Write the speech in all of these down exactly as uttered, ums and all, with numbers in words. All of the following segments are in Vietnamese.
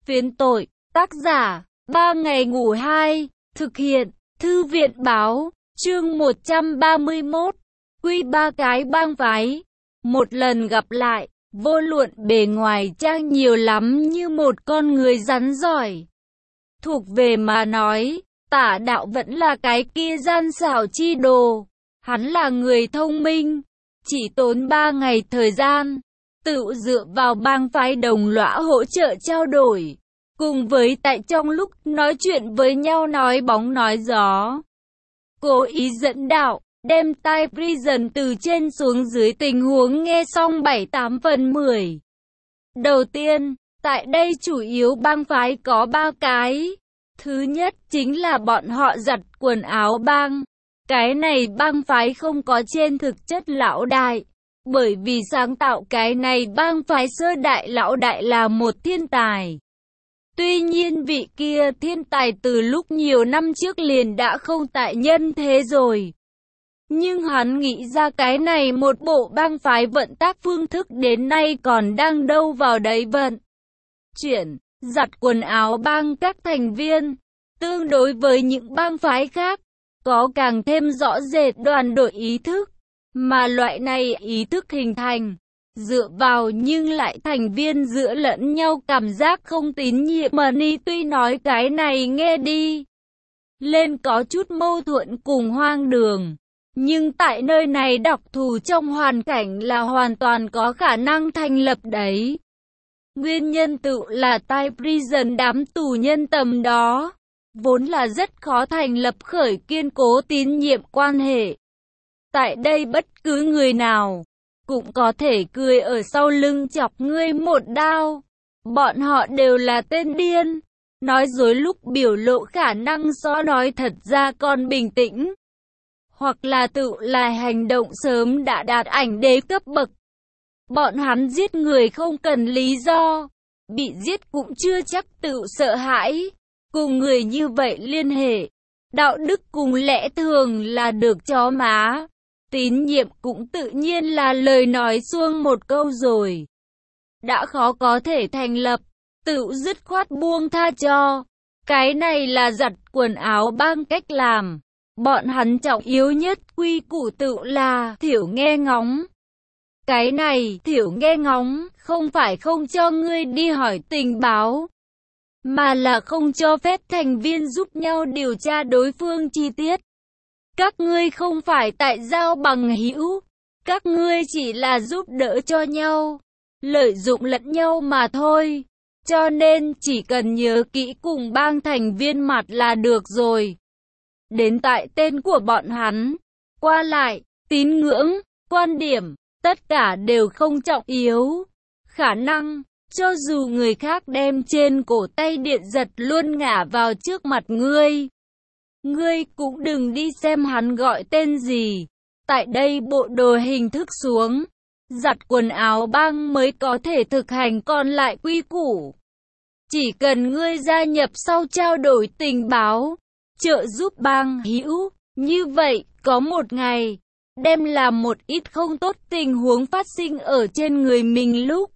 Phiến tội, tác giả, ba ngày ngủ hai, thực hiện, thư viện báo, chương một trăm ba mươi mốt, quy ba cái bang phái. Một lần gặp lại, vô luận bề ngoài trang nhiều lắm như một con người rắn giỏi. Thuộc về mà nói, Tả Đạo vẫn là cái kia gian xảo chi đồ. Hắn là người thông minh, chỉ tốn ba ngày thời gian, tự dựa vào bang phái đồng lõa hỗ trợ trao đổi, cùng với tại trong lúc nói chuyện với nhau nói bóng nói gió. Cố ý dẫn đạo, đem tai Prison từ trên xuống dưới tình huống nghe xong bảy tám phần mười. Đầu tiên, tại đây chủ yếu bang phái có ba cái. Thứ nhất chính là bọn họ giặt quần áo bang. Cái này bang phái không có trên thực chất lão đại, bởi vì sáng tạo cái này bang phái sơ đại lão đại là một thiên tài. Tuy nhiên vị kia thiên tài từ lúc nhiều năm trước liền đã không tại nhân thế rồi. Nhưng hắn nghĩ ra cái này một bộ bang phái vận tác phương thức đến nay còn đang đâu vào đấy vận. Chuyển, giặt quần áo bang các thành viên, tương đối với những bang phái khác, có càng thêm rõ rệt đoàn đội ý thức, mà loại này ý thức hình thành, dựa vào nhưng lại thành viên giữa lẫn nhau cảm giác không tín nhiệm. Money tuy nói cái này nghe đi lên có chút mâu thuẫn cùng hoang đường, nhưng tại nơi này đặc thù trong hoàn cảnh là hoàn toàn có khả năng thành lập đấy. Nguyên nhân tự là tai Prison đám tù nhân tầm đó vốn là rất khó thành lập khởi kiên cố tín nhiệm quan hệ. Tại đây bất cứ người nào cũng có thể cười ở sau lưng chọc ngươi một đao. Bọn họ đều là tên điên, nói dối lúc biểu lộ khả năng so nói thật ra còn bình tĩnh, hoặc là tự là hành động sớm đã đạt ảnh đế cấp bậc. Bọn hắn giết người không cần lý do, bị giết cũng chưa chắc tự sợ hãi. Cùng người như vậy liên hệ, đạo đức cùng lẽ thường là được chó má. Tín nhiệm cũng tự nhiên là lời nói suông một câu rồi. Đã khó có thể thành lập, tự dứt khoát buông tha cho. Cái này là giặt quần áo bang cách làm. Bọn hắn trọng yếu nhất quy củ tự là thiểu nghe ngóng. Cái này thiểu nghe ngóng không phải không cho ngươi đi hỏi tình báo, mà là không cho phép thành viên giúp nhau điều tra đối phương chi tiết. Các ngươi không phải tại giao bằng hữu, các ngươi chỉ là giúp đỡ cho nhau, lợi dụng lẫn nhau mà thôi. Cho nên chỉ cần nhớ kỹ cùng bang thành viên mặt là được rồi. Đến tại tên của bọn hắn, qua lại, tín ngưỡng, quan điểm, tất cả đều không trọng yếu. Khả năng, cho dù người khác đem trên cổ tay điện giật luôn ngả vào trước mặt ngươi, ngươi cũng đừng đi xem hắn gọi tên gì. Tại đây bộ đồ hình thức xuống, giặt quần áo bang mới có thể thực hành còn lại quy củ. Chỉ cần ngươi gia nhập sau trao đổi tình báo, trợ giúp bang hữu, như vậy có một ngày, đem làm một ít không tốt tình huống phát sinh ở trên người mình lúc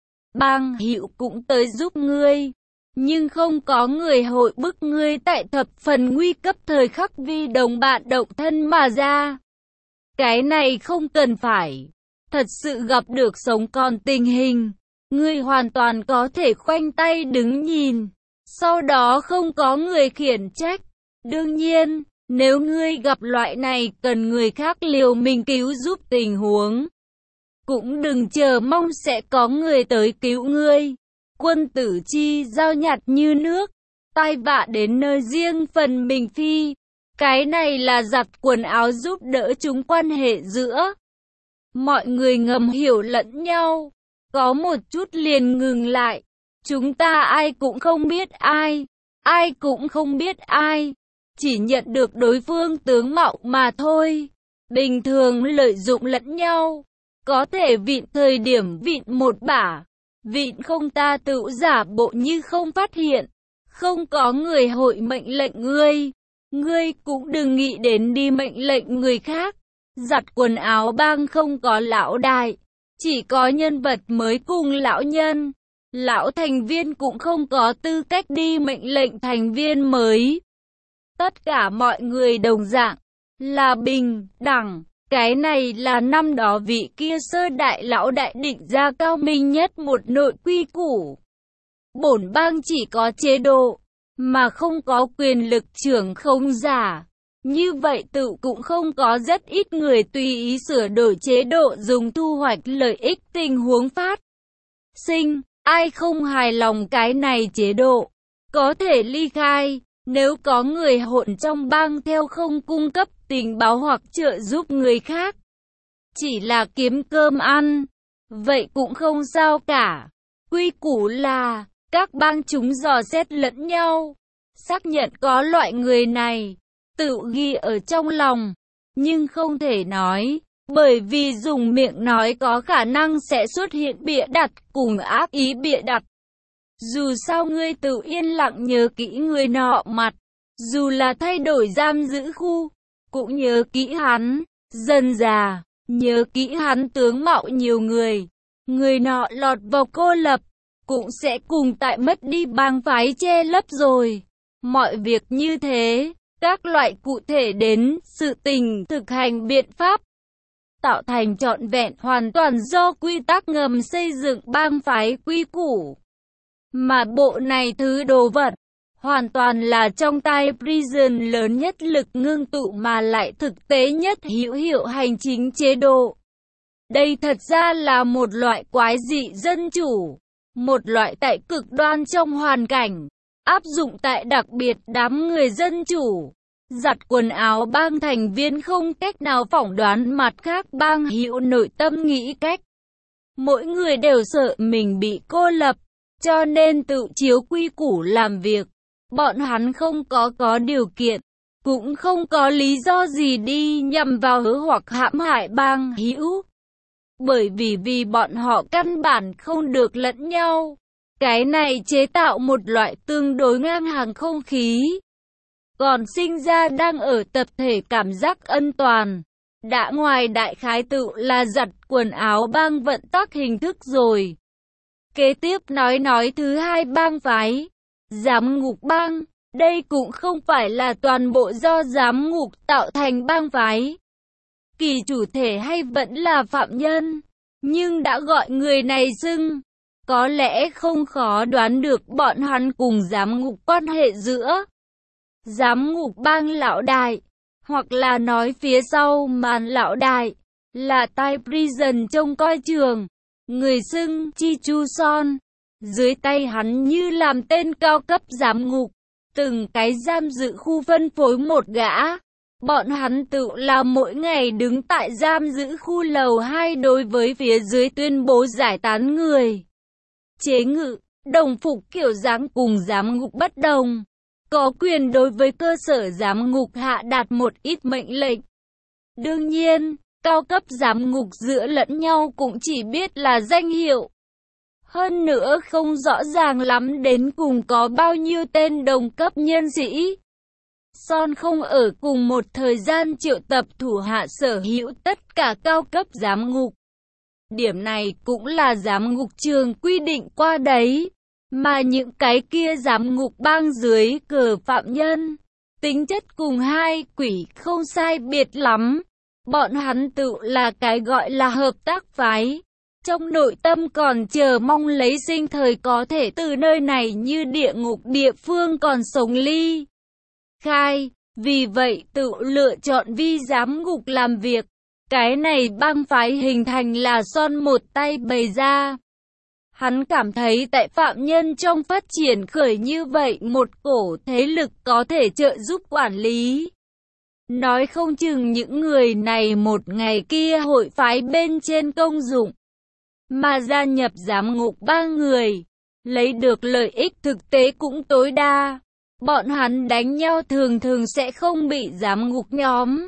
bang hữu cũng tới giúp ngươi. Nhưng không có người hội bức ngươi tại thập phần nguy cấp thời khắc vì đồng bạn động thân mà ra. Cái này không cần phải. Thật sự gặp được sống còn tình hình, ngươi hoàn toàn có thể khoanh tay đứng nhìn, sau đó không có người khiển trách. Đương nhiên, nếu ngươi gặp loại này cần người khác liều mình cứu giúp tình huống, cũng đừng chờ mong sẽ có người tới cứu ngươi. Quân tử chi giao nhặt như nước, tai vạ đến nơi riêng phần mình phi. Cái này là giặt quần áo giúp đỡ chúng quan hệ giữa mọi người ngầm hiểu lẫn nhau. Có một chút liền ngừng lại. Chúng ta ai cũng không biết ai, ai cũng không biết ai, chỉ nhận được đối phương tướng mạo mà thôi. Bình thường lợi dụng lẫn nhau, có thể vịn thời điểm vịn một bả, vịn không ta tự giả bộ như không phát hiện. Không có người hội mệnh lệnh ngươi, ngươi cũng đừng nghĩ đến đi mệnh lệnh người khác. Giặt quần áo bang không có lão đại, chỉ có nhân vật mới cùng lão nhân. lão thành viên cũng không có tư cách đi mệnh lệnh thành viên mới. Tất cả mọi người đồng dạng, là bình đẳng. Cái này là năm đó vị kia sơ đại lão đại định ra cao minh nhất một nội quy củ. Bổn bang chỉ có chế độ, mà không có quyền lực trưởng không giả. Như vậy tự cũng không có rất ít người tùy ý sửa đổi chế độ dùng thu hoạch lợi ích tình huống phát sinh. Ai không hài lòng cái này chế độ, có thể ly khai. Nếu có người hỗn trong bang theo không cung cấp tình báo hoặc trợ giúp người khác, chỉ là kiếm cơm ăn, vậy cũng không sao cả. Quy củ là, các bang chúng dò xét lẫn nhau, xác nhận có loại người này, tự ghi ở trong lòng, nhưng không thể nói, bởi vì dùng miệng nói có khả năng sẽ xuất hiện bịa đặt cùng ác ý bịa đặt. Dù sao ngươi tự yên lặng nhớ kỹ người nọ mặt, dù là thay đổi giam giữ khu, cũng nhớ kỹ hắn, dần già, nhớ kỹ hắn tướng mạo nhiều người, người nọ lọt vào cô lập, cũng sẽ cùng tại mất đi bang phái che lấp rồi. Mọi việc như thế, các loại cụ thể đến sự tình thực hành biện pháp, tạo thành trọn vẹn hoàn toàn do quy tắc ngầm xây dựng bang phái quy củ. Mà bộ này thứ đồ vật, hoàn toàn là trong tay Prison lớn nhất lực ngưng tụ mà lại thực tế nhất hữu hiệu hành chính chế độ. Đây thật ra là một loại quái dị dân chủ, một loại tại cực đoan trong hoàn cảnh, áp dụng tại đặc biệt đám người dân chủ. Giặt quần áo bang thành viên không cách nào phỏng đoán mặt khác bang hữu nội tâm nghĩ cách. Mỗi người đều sợ mình bị cô lập, cho nên tự chiếu quy củ làm việc. Bọn hắn không có có điều kiện, cũng không có lý do gì đi nhằm vào hứa hoặc hãm hại bang hữu. Bởi vì vì bọn họ căn bản không được lẫn nhau. Cái này chế tạo một loại tương đối ngang hàng không khí. Còn sinh ra đang ở tập thể cảm giác ân toàn. Đã ngoài đại khái tự là giặt quần áo bang vận tắc hình thức rồi. Kế tiếp nói nói thứ hai bang phái. Giám ngục bang. Đây cũng không phải là toàn bộ do giám ngục tạo thành bang phái. Kỳ chủ thể hay vẫn là phạm nhân. Nhưng đã gọi người này xưng. Có lẽ không khó đoán được bọn hắn cùng giám ngục quan hệ giữa. Giám ngục bang lão đại, hoặc là nói phía sau màn lão đại, là tai Prison trông coi trường, người xưng Chi Chu Son. Dưới tay hắn như làm tên cao cấp giám ngục, từng cái giam giữ khu phân phối một gã. Bọn hắn tự là mỗi ngày đứng tại giam giữ khu lầu hai đối với phía dưới tuyên bố giải tán người. Chế ngự, đồng phục kiểu dáng cùng giám ngục bất đồng. Có quyền đối với cơ sở giám ngục hạ đạt một ít mệnh lệnh. Đương nhiên, cao cấp giám ngục giữa lẫn nhau cũng chỉ biết là danh hiệu. Hơn nữa không rõ ràng lắm đến cùng có bao nhiêu tên đồng cấp nhân sĩ. Son không ở cùng một thời gian triệu tập thủ hạ sở hữu tất cả cao cấp giám ngục. Điểm này cũng là giám ngục trường quy định qua đấy. Mà những cái kia giám ngục bang dưới cờ phạm nhân, tính chất cùng hai quỷ không sai biệt lắm. Bọn hắn tự là cái gọi là hợp tác phái. Trong nội tâm còn chờ mong lấy sinh thời có thể từ nơi này như địa ngục địa phương còn sống ly khai. Vì vậy tự lựa chọn vi giám ngục làm việc. Cái này bang phái hình thành là Son một tay bày ra. Hắn cảm thấy tại phạm nhân trong phát triển khởi như vậy một cổ thế lực có thể trợ giúp quản lý. Nói không chừng những người này một ngày kia hội phái bên trên công dụng, mà gia nhập giám ngục ba người, lấy được lợi ích thực tế cũng tối đa. Bọn hắn đánh nhau thường thường sẽ không bị giám ngục nhóm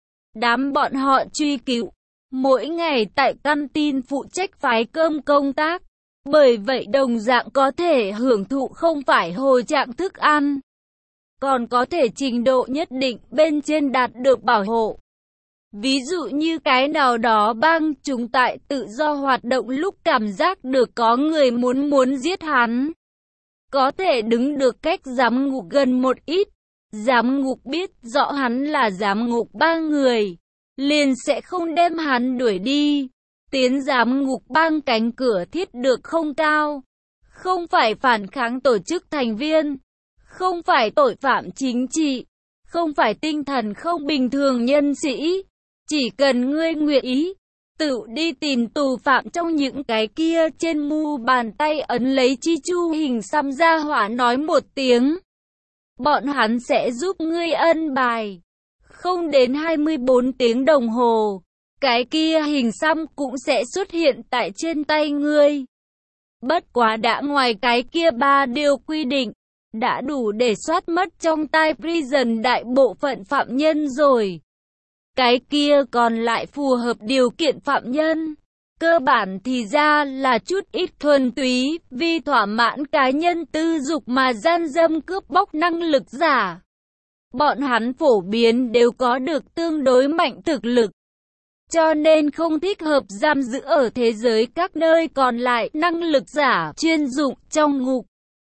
đám bọn họ truy cứu. Mỗi ngày tại căn tin phụ trách phái cơm công tác. Bởi vậy đồng dạng có thể hưởng thụ không phải hồi trạng thức ăn, còn có thể trình độ nhất định bên trên đạt được bảo hộ. Ví dụ như cái nào đó bang chúng tại tự do hoạt động lúc cảm giác được có người muốn muốn giết hắn. Có thể đứng được cách giám ngục gần một ít. Giám ngục biết rõ hắn là giám ngục ba người, liền sẽ không đem hắn đuổi đi. Tiến giám ngục bang cánh cửa thiết được không cao. Không phải phản kháng tổ chức thành viên. Không phải tội phạm chính trị. Không phải tinh thần không bình thường nhân sĩ. Chỉ cần ngươi nguyện ý, tự đi tìm tù phạm trong những cái kia trên mu bàn tay ấn lấy chi chu hình xăm ra hỏa nói một tiếng. Bọn hắn sẽ giúp ngươi ân bài. Không đến hai mươi bốn tiếng đồng hồ, cái kia hình xăm cũng sẽ xuất hiện tại trên tay ngươi. Bất quá đã ngoài cái kia ba điều quy định, đã đủ để soát mất trong tai prison đại bộ phận phạm nhân rồi. Cái kia còn lại phù hợp điều kiện phạm nhân. Cơ bản thì ra là chút ít thuần túy, vì thỏa mãn cá nhân tư dục mà gian dâm cướp bóc năng lực giả. Bọn hắn phổ biến đều có được tương đối mạnh thực lực. Cho nên không thích hợp giam giữ ở thế giới các nơi còn lại năng lực giả chuyên dụng trong ngục.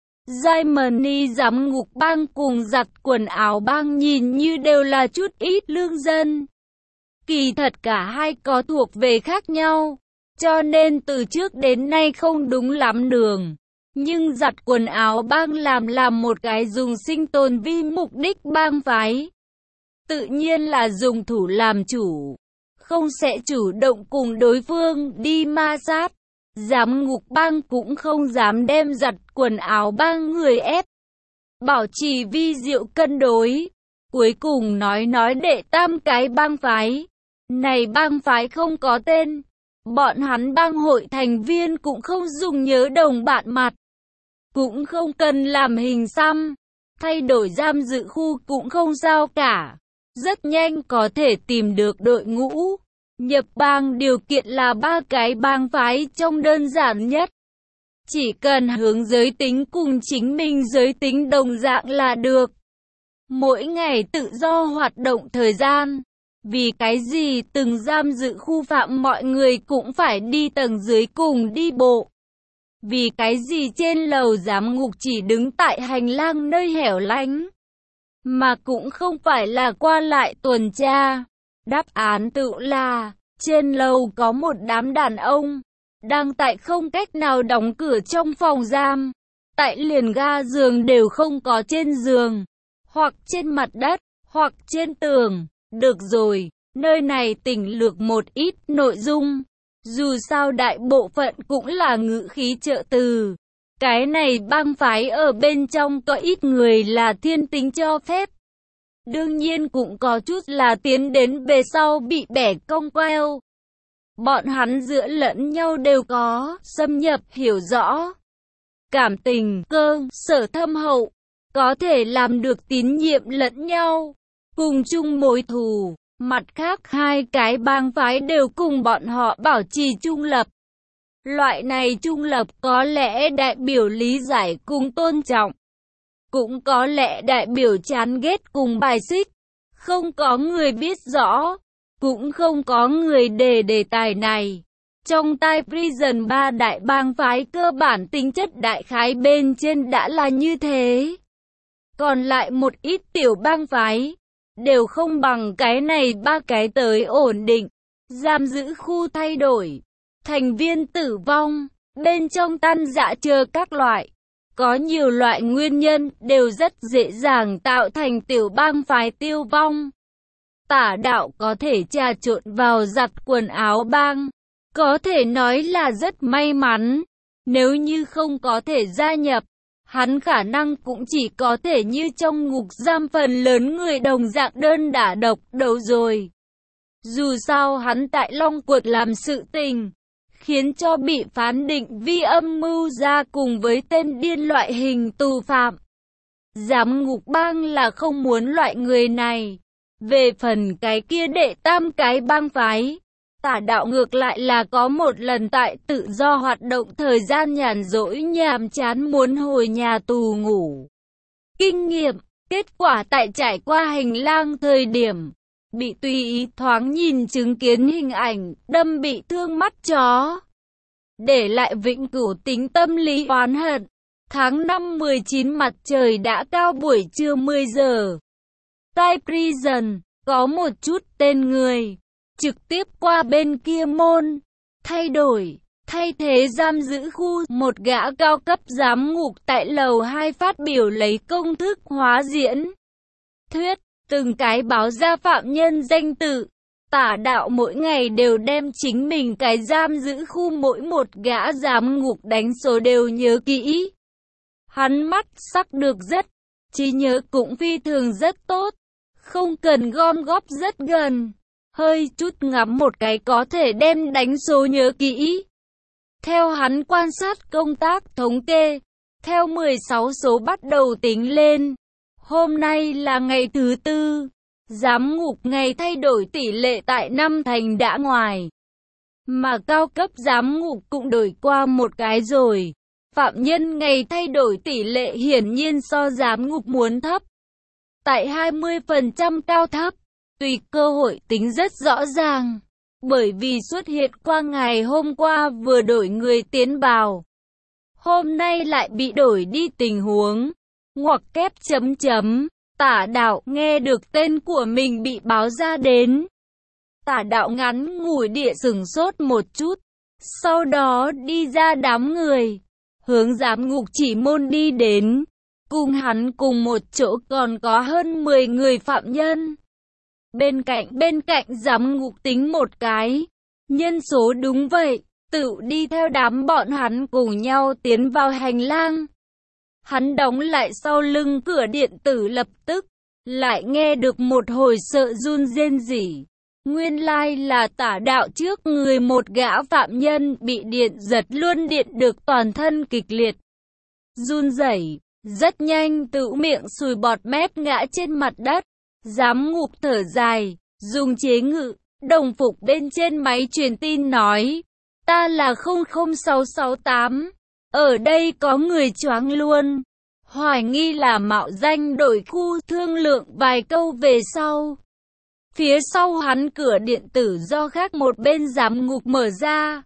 Germany giám ngục bang cùng giặt quần áo bang nhìn như đều là chút ít lương dân. Kỳ thật cả hai có thuộc về khác nhau, cho nên từ trước đến nay không đúng lắm đường. Nhưng giặt quần áo bang làm làm một cái dùng sinh tồn vi mục đích bang phái. Tự nhiên là dùng thủ làm chủ, không sẽ chủ động cùng đối phương đi ma sát. Giám ngục bang cũng không dám đem giặt quần áo bang người ép. Bảo trì vi diệu cân đối. Cuối cùng nói nói đệ tam cái bang phái. Này bang phái không có tên. Bọn hắn bang hội thành viên cũng không dùng nhớ đồng bạn mặt. Cũng không cần làm hình xăm. Thay đổi giam giữ khu cũng không sao cả. Rất nhanh có thể tìm được đội ngũ. Nhập bang điều kiện là ba cái bang phái trong đơn giản nhất. Chỉ cần hướng giới tính cùng chính mình giới tính đồng dạng là được. Mỗi ngày tự do hoạt động thời gian. Vì cái gì từng giam giữ khu phạm mọi người cũng phải đi tầng dưới cùng đi bộ. Vì cái gì trên lầu giám ngục chỉ đứng tại hành lang nơi hẻo lánh. Mà cũng không phải là qua lại tuần tra. Đáp án tự là, trên lầu có một đám đàn ông, đang tại không cách nào đóng cửa trong phòng giam. Tại liền ga giường đều không có trên giường, hoặc trên mặt đất, hoặc trên tường. Được rồi, nơi này tỉnh lược một ít nội dung. Dù sao đại bộ phận cũng là ngữ khí trợ từ. Cái này bang phái ở bên trong có ít người là thiên tính cho phép. Đương nhiên cũng có chút là tiến đến về sau bị bẻ cong queo. Bọn hắn giữa lẫn nhau đều có xâm nhập hiểu rõ. Cảm tình, cơ, sở thâm hậu. Có thể làm được tín nhiệm lẫn nhau. Cùng chung mối thù. Mặt khác hai cái bang phái đều cùng bọn họ bảo trì trung lập. Loại này trung lập có lẽ đại biểu lý giải cùng tôn trọng. Cũng có lẽ đại biểu chán ghét cùng bài xích. Không có người biết rõ. Cũng không có người đề đề tài này. Trong tai prison ba đại bang phái cơ bản tính chất đại khái bên trên đã là như thế. Còn lại một ít tiểu bang phái đều không bằng cái này ba cái tới ổn định. Giam giữ khu thay đổi. Thành viên tử vong. Bên trong tan rã chờ các loại. Có nhiều loại nguyên nhân đều rất dễ dàng tạo thành tiểu bang phái tiêu vong. Tả đạo có thể trà trộn vào giặt quần áo bang. Có thể nói là rất may mắn. Nếu như không có thể gia nhập, hắn khả năng cũng chỉ có thể như trong ngục giam phần lớn người đồng dạng đơn đả độc đấu rồi. Dù sao hắn tại Long Quật làm sự tình, khiến cho bị phán định vi âm mưu ra cùng với tên điên loại hình tù phạm. Giám ngục bang là không muốn loại người này. Về phần cái kia đệ tam cái bang phái, tả đạo ngược lại là có một lần tại tự do hoạt động thời gian nhàn rỗi nhàm chán muốn hồi nhà tù ngủ. Kinh nghiệm, kết quả tại trải qua hành lang thời điểm, bị tùy ý thoáng nhìn chứng kiến hình ảnh, đâm bị thương mắt chó, để lại vĩnh cửu tính tâm lý oán hận. Tháng năm mười chín mặt trời đã cao buổi trưa mười giờ. Tại prison, có một chút tên người, trực tiếp qua bên kia môn, thay đổi, thay thế giam giữ khu, một gã cao cấp giám ngục tại lầu hai phát biểu lấy công thức hóa diễn thuyết, từng cái báo ra phạm nhân danh tự. Tả đạo mỗi ngày đều đem chính mình cái giam giữ khu mỗi một gã giám ngục đánh số đều nhớ kỹ. Hắn mắt sắc được rất, trí nhớ cũng phi thường rất tốt, không cần gom góp rất gần, hơi chút ngắm một cái có thể đem đánh số nhớ kỹ. Theo hắn quan sát công tác thống kê, theo mười sáu số bắt đầu tính lên, hôm nay là ngày thứ tư, giám ngục ngày thay đổi tỷ lệ tại năm thành đã ngoài, mà cao cấp giám ngục cũng đổi qua một cái rồi. Phạm nhân ngày thay đổi tỷ lệ hiển nhiên so giám ngục muốn thấp, tại hai mươi phần trăm cao thấp, tùy cơ hội tính rất rõ ràng, bởi vì xuất hiện qua ngày hôm qua vừa đổi người tiến vào, hôm nay lại bị đổi đi tình huống, ngoặc kép chấm chấm, Tả đạo nghe được tên của mình bị báo ra đến. Tả đạo ngắn ngủi địa sửng sốt một chút, sau đó đi ra đám người, hướng giám ngục chỉ môn đi đến. Cùng hắn cùng một chỗ còn có hơn mười người phạm nhân. Bên cạnh bên cạnh giám ngục tính một cái, nhân số đúng vậy, tự đi theo đám bọn hắn cùng nhau tiến vào hành lang. Hắn đóng lại sau lưng cửa điện tử, lập tức lại nghe được một hồi sợ run rên rỉ. Nguyên lai là Tả đạo trước người một gã phạm nhân bị điện giật luôn, điện được toàn thân kịch liệt run rẩy, rất nhanh tự miệng sùi bọt mép ngã trên mặt đất. Giám ngục thở dài, dùng chế ngự đồng phục bên trên máy truyền tin nói: ta là không không sáu sáu tám, ở đây có người choáng luôn, hoài nghi là mạo danh đổi khu. Thương lượng vài câu về sau, phía sau hắn cửa điện tử do khác một bên giám ngục mở ra.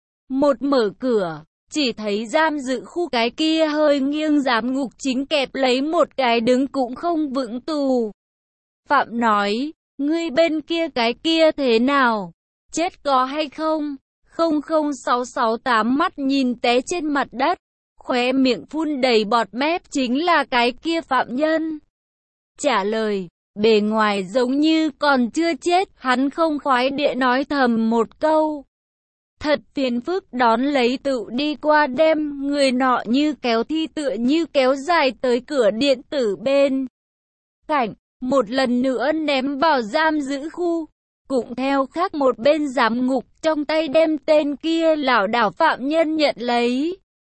Một mở cửa, chỉ thấy giam giữ khu cái kia hơi nghiêng, giám ngục chính kẹp lấy một cái đứng cũng không vững tù. Phạm nói: ngươi bên kia cái kia thế nào? Chết có hay không? không không sáu sáu tám mắt nhìn té trên mặt đất, khóe miệng phun đầy bọt mép chính là cái kia phạm nhân. Trả lời, bề ngoài giống như còn chưa chết, hắn không khoái địa nói thầm một câu. Thật phiền phức, đón lấy tự đi qua đem người nọ như kéo thi tựa như kéo dài tới cửa điện tử bên cạnh, một lần nữa ném vào giam giữ khu. Cũng theo khác một bên giám ngục trong tay đem tên kia lảo đảo phạm nhân nhận lấy.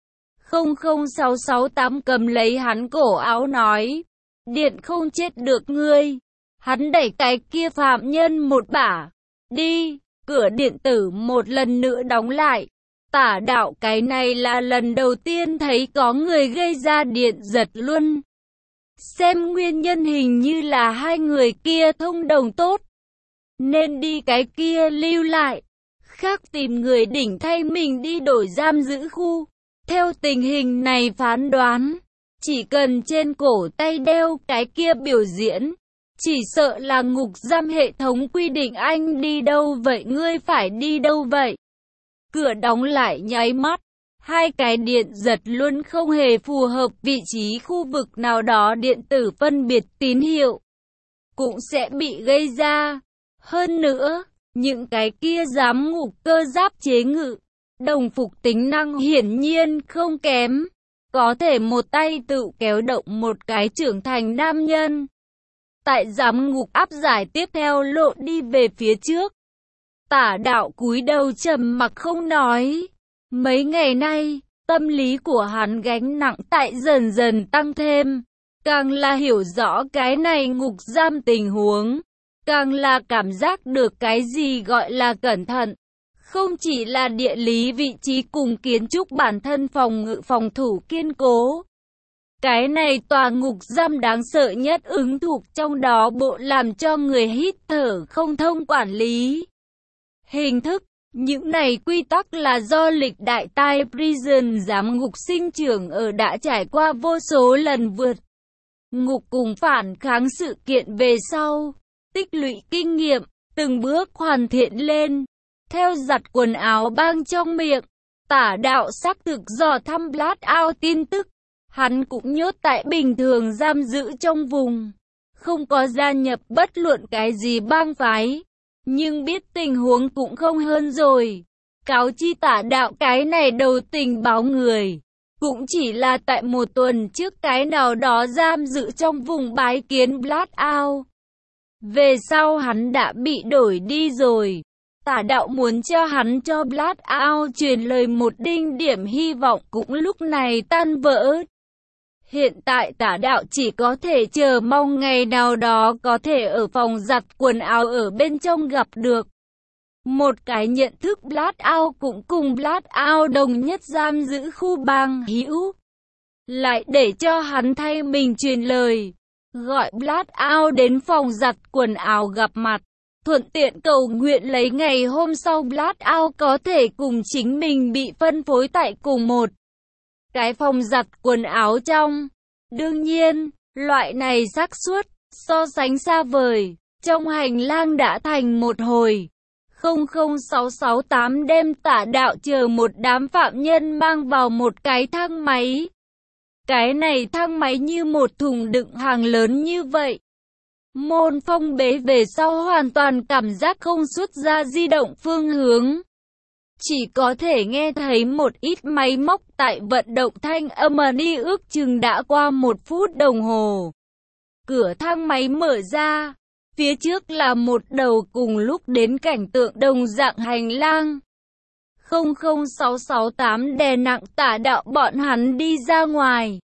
không không sáu sáu tám cầm lấy hắn cổ áo nói: điện không chết được ngươi. Hắn đẩy cái kia phạm nhân một bả. Đi. Cửa điện tử một lần nữa đóng lại. Tả đạo cái này là lần đầu tiên thấy có người gây ra điện giật luôn. Xem nguyên nhân hình như là hai người kia thông đồng tốt, nên đi cái kia lưu lại, khác tìm người đỉnh thay mình đi đổi giam giữ khu. Theo tình hình này phán đoán, chỉ cần trên cổ tay đeo cái kia biểu diễn, chỉ sợ là ngục giam hệ thống quy định anh đi đâu vậy ngươi phải đi đâu vậy. Cửa đóng lại nháy mắt, hai cái điện giật luôn không hề phù hợp vị trí khu vực nào đó, điện tử phân biệt tín hiệu cũng sẽ bị gây ra. Hơn nữa, những cái kia giám ngục cơ giáp chế ngự, đồng phục tính năng hiển nhiên không kém, có thể một tay tự kéo động một cái trưởng thành nam nhân. Tại giám ngục áp giải tiếp theo lộ đi về phía trước. Tả đạo cúi đầu trầm mặc không nói. Mấy ngày nay, tâm lý của hắn gánh nặng tại dần dần tăng thêm. Càng là hiểu rõ cái này ngục giam tình huống, càng là cảm giác được cái gì gọi là cẩn thận. Không chỉ là địa lý vị trí cùng kiến trúc bản thân phòng ngự phòng thủ kiên cố, Cái này tòa ngục giam đáng sợ nhất ứng thục trong đó bộ làm cho người hít thở không thông quản lý. Hình thức, những này quy tắc là do lịch đại tai prison giám ngục sinh trưởng ở đã trải qua vô số lần vượt ngục cùng phản kháng sự kiện về sau, tích lũy kinh nghiệm, từng bước hoàn thiện lên. Theo giặt quần áo băng trong miệng, Tả Đạo xác thực dò thăm Blackout tin tức. Hắn cũng nhốt tại bình thường giam giữ trong vùng, không có gia nhập bất luận cái gì bang phái, nhưng biết tình huống cũng không hơn rồi. Cáo chi Tả Đạo cái này đầu tình báo người, cũng chỉ là tại một tuần trước cái nào đó giam giữ trong vùng bái kiến Blackout. Về sau hắn đã bị đổi đi rồi. Tả Đạo muốn cho hắn cho Blackout truyền lời một đinh điểm hy vọng cũng lúc này tan vỡ. Hiện tại Tả Đạo chỉ có thể chờ mong ngày nào đó có thể ở phòng giặt quần áo ở bên trong gặp được một cái nhận thức Blackout cũng cùng Blackout đồng nhất giam giữ khu bang hữu. Lại để cho hắn thay mình truyền lời, gọi Blackout đến phòng giặt quần áo gặp mặt, thuận tiện cầu nguyện lấy ngày hôm sau Blackout có thể cùng chính mình bị phân phối tại cùng một cái phòng giặt quần áo trong. Đương nhiên, loại này xác suất so sánh xa vời. Trong hành lang đã thành một hồi không không sáu sáu tám đêm Tả Đạo chờ một đám phạm nhân mang vào một cái thang máy. Cái này thang máy như một thùng đựng hàng lớn như vậy. Môn phong bế về sau hoàn toàn cảm giác không xuất ra di động phương hướng. Chỉ có thể nghe thấy một ít máy móc tại vận động thanh âm đi ước chừng đã qua một phút đồng hồ. Cửa thang máy mở ra, phía trước là một đầu cùng lúc đến cảnh tượng đồng dạng hành lang. không không sáu sáu tám đè nặng Tả Đạo bọn hắn đi ra ngoài.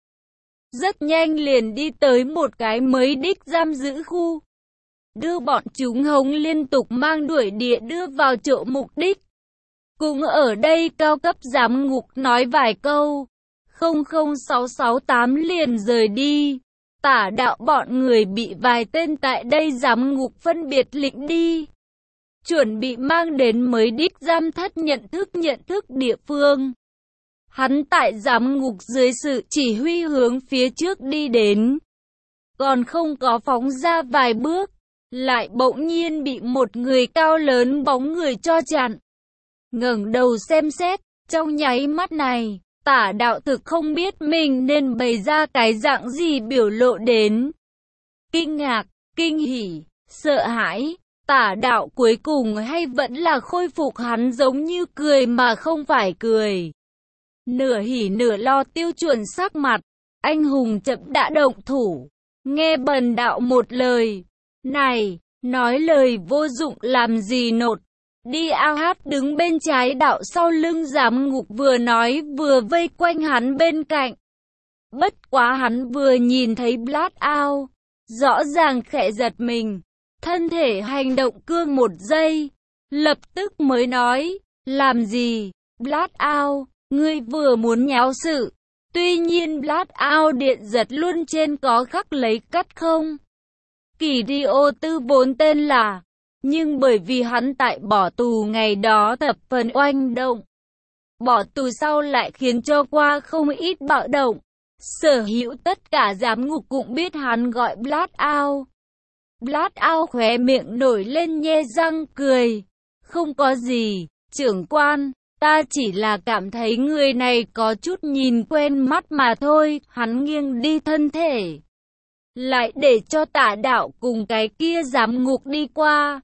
Rất nhanh liền đi tới một cái mới đích giam giữ khu. Đưa bọn chúng hống liên tục mang đuổi địa đưa vào chỗ mục đích. Cũng ở đây cao cấp giám ngục nói vài câu, không không sáu sáu tám liền rời đi. Tả Đạo bọn người bị vài tên tại đây giám ngục phân biệt lĩnh đi, chuẩn bị mang đến mới đích giam thất nhận thức nhận thức địa phương. Hắn tại giám ngục dưới sự chỉ huy hướng phía trước đi đến, còn không có phóng ra vài bước, lại bỗng nhiên bị một người cao lớn bóng người cho chặn. Ngẩng đầu xem xét, trong nháy mắt này, Tả Đạo thực không biết mình nên bày ra cái dạng gì biểu lộ đến. Kinh ngạc, kinh hỉ, sợ hãi, Tả Đạo cuối cùng hay vẫn là khôi phục hắn giống như cười mà không phải cười. Nửa hỉ nửa lo tiêu chuẩn sắc mặt, anh hùng chậm đã động thủ. Nghe Bần Đạo một lời, này, nói lời vô dụng làm gì nột. Đi ao hát đứng bên trái Đạo sau lưng giám ngục vừa nói vừa vây quanh hắn bên cạnh. Bất quá hắn vừa nhìn thấy Blackout, rõ ràng khẽ giật mình, thân thể hành động cương một giây, lập tức mới nói, làm gì, Blackout, ngươi vừa muốn nháo sự. Tuy nhiên Blackout điện giật luôn trên có khắc lấy cắt không. Kỳ đi ô tư vốn tên là, nhưng bởi vì hắn tại bỏ tù ngày đó thập phần oanh động, bỏ tù sau lại khiến cho qua không ít bạo động. Sở hữu tất cả giám ngục cũng biết hắn gọi Blackout. Blackout khóe miệng nổi lên nhe răng cười. Không có gì, trưởng quan, ta chỉ là cảm thấy người này có chút nhìn quen mắt mà thôi. Hắn nghiêng đi thân thể, lại để cho Tả Đạo cùng cái kia giám ngục đi qua.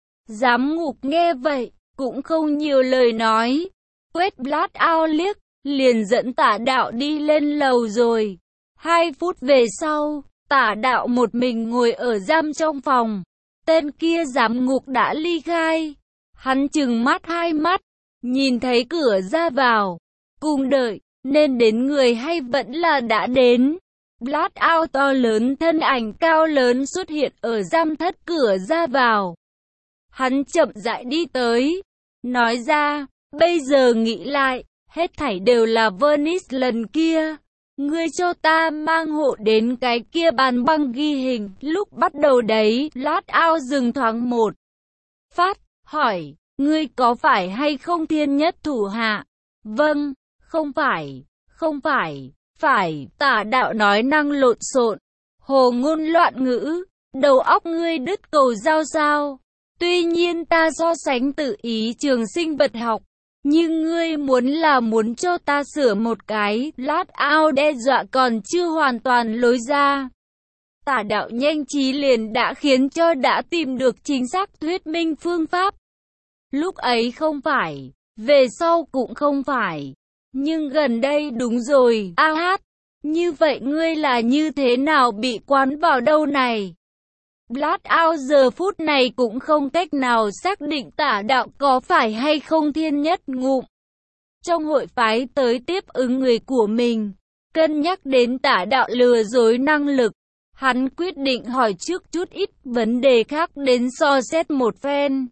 Giám ngục nghe vậy, cũng không nhiều lời nói, quét Blackout liếc, liền dẫn Tả Đạo đi lên lầu rồi. Hai phút về sau, Tả Đạo một mình ngồi ở giam trong phòng. Tên kia giám ngục đã ly khai. Hắn trừng mắt hai mắt, nhìn thấy cửa ra vào, cùng đợi, nên đến người hay vẫn là đã đến. Blackout to lớn thân ảnh cao lớn xuất hiện ở giam thất cửa ra vào. Hắn chậm rãi đi tới, nói ra, bây giờ nghĩ lại, hết thảy đều là Venice lần kia. ngươi cho ta mang hộ đến cái kia bàn băng ghi hình, lúc bắt đầu đấy, lát ao dừng thoáng một phát, hỏi, ngươi có phải hay không thiên nhất thủ hạ? Vâng, không phải, không phải, phải, Tả đạo nói năng lộn xộn, hồ ngôn loạn ngữ, đầu óc ngươi đứt cầu giao sao? Tuy nhiên ta so sánh tự ý trường sinh vật học, nhưng ngươi muốn là muốn cho ta sửa một cái, lát ao đe dọa còn chưa hoàn toàn lối ra. Tả đạo nhanh trí liền đã khiến cho đã tìm được chính xác thuyết minh phương pháp. Lúc ấy không phải, về sau cũng không phải, nhưng gần đây đúng rồi, a hát, như vậy ngươi là như thế nào bị quán vào đâu này? Lát ao giờ phút này cũng không cách nào xác định Tả đạo có phải hay không thiên nhất ngụm. Trong hội phái tới tiếp ứng người của mình, cân nhắc đến Tả đạo lừa dối năng lực, hắn quyết định hỏi trước chút ít vấn đề khác đến so xét một phen.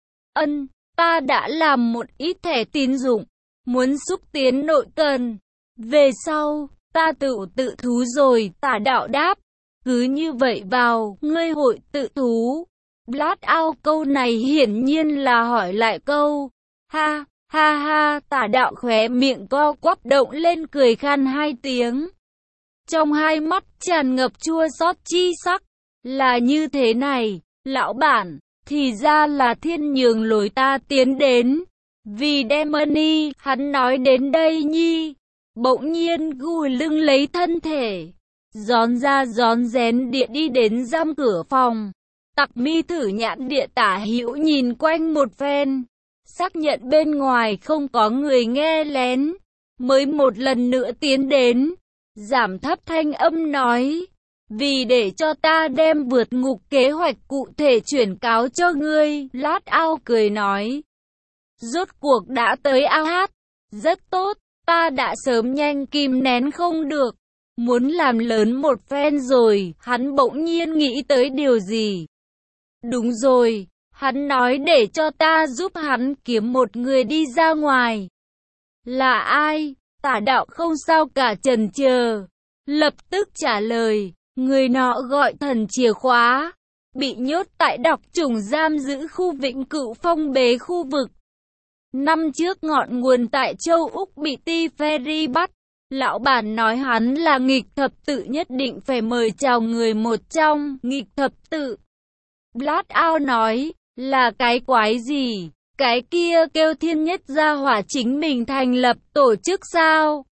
Ân, ta đã làm một ít thẻ tín dụng, muốn xúc tiến nội cần. Về sau, ta tự tự thú rồi, Tả đạo đáp. Cứ như vậy vào, ngươi hội tự thú. Lát ao câu này hiển nhiên là hỏi lại câu. Ha, ha ha, Tả đạo khóe miệng co quắp động lên cười khan hai tiếng. Trong hai mắt tràn ngập chua xót chi sắc. Là như thế này, lão bản, thì ra là thiên nhường lối ta tiến đến. Vì Demony, hắn nói đến đây nhi. Bỗng nhiên gùi lưng lấy thân thể. Gión ra gión rén địa đi đến giam cửa phòng. Tặc mi thử nhãn địa Tả hữu nhìn quanh một phen. Xác nhận bên ngoài không có người nghe lén. Mới một lần nữa tiến đến. Giảm thấp thanh âm nói. Vì để cho ta đem vượt ngục kế hoạch cụ thể chuyển cáo cho ngươi. Lát ao cười nói. Rốt cuộc đã tới a hát. Rất tốt, ta đã sớm nhanh kìm nén không được. Muốn làm lớn một phen rồi, hắn bỗng nhiên nghĩ tới điều gì. Đúng rồi, hắn nói để cho ta giúp hắn kiếm một người đi ra ngoài. Là ai? Tả đạo không sao cả chần chờ. Lập tức trả lời, người nọ gọi thần chìa khóa. Bị nhốt tại độc chủng giam giữ khu vĩnh cửu phong bế khu vực. Năm trước ngọn nguồn tại châu Úc bị Ti Ferry bắt. Lão bản nói hắn là nghịch thập tự, nhất định phải mời chào người một trong nghịch thập tự. Lát ao nói, là cái quái gì? Cái kia kêu thiên nhất gia hỏa chính mình thành lập tổ chức sao?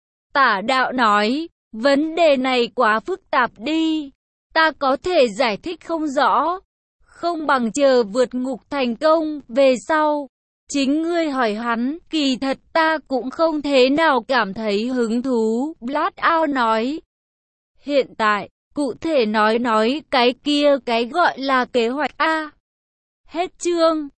Tả đạo nói, vấn đề này quá phức tạp đi. Ta có thể giải thích không rõ. Không bằng chờ vượt ngục thành công, về sau. Chính ngươi hỏi hắn, kỳ thật ta cũng không thế nào cảm thấy hứng thú. Lát ao nói. Hiện tại, cụ thể nói nói cái kia cái gọi là kế hoạch A. Hết chương.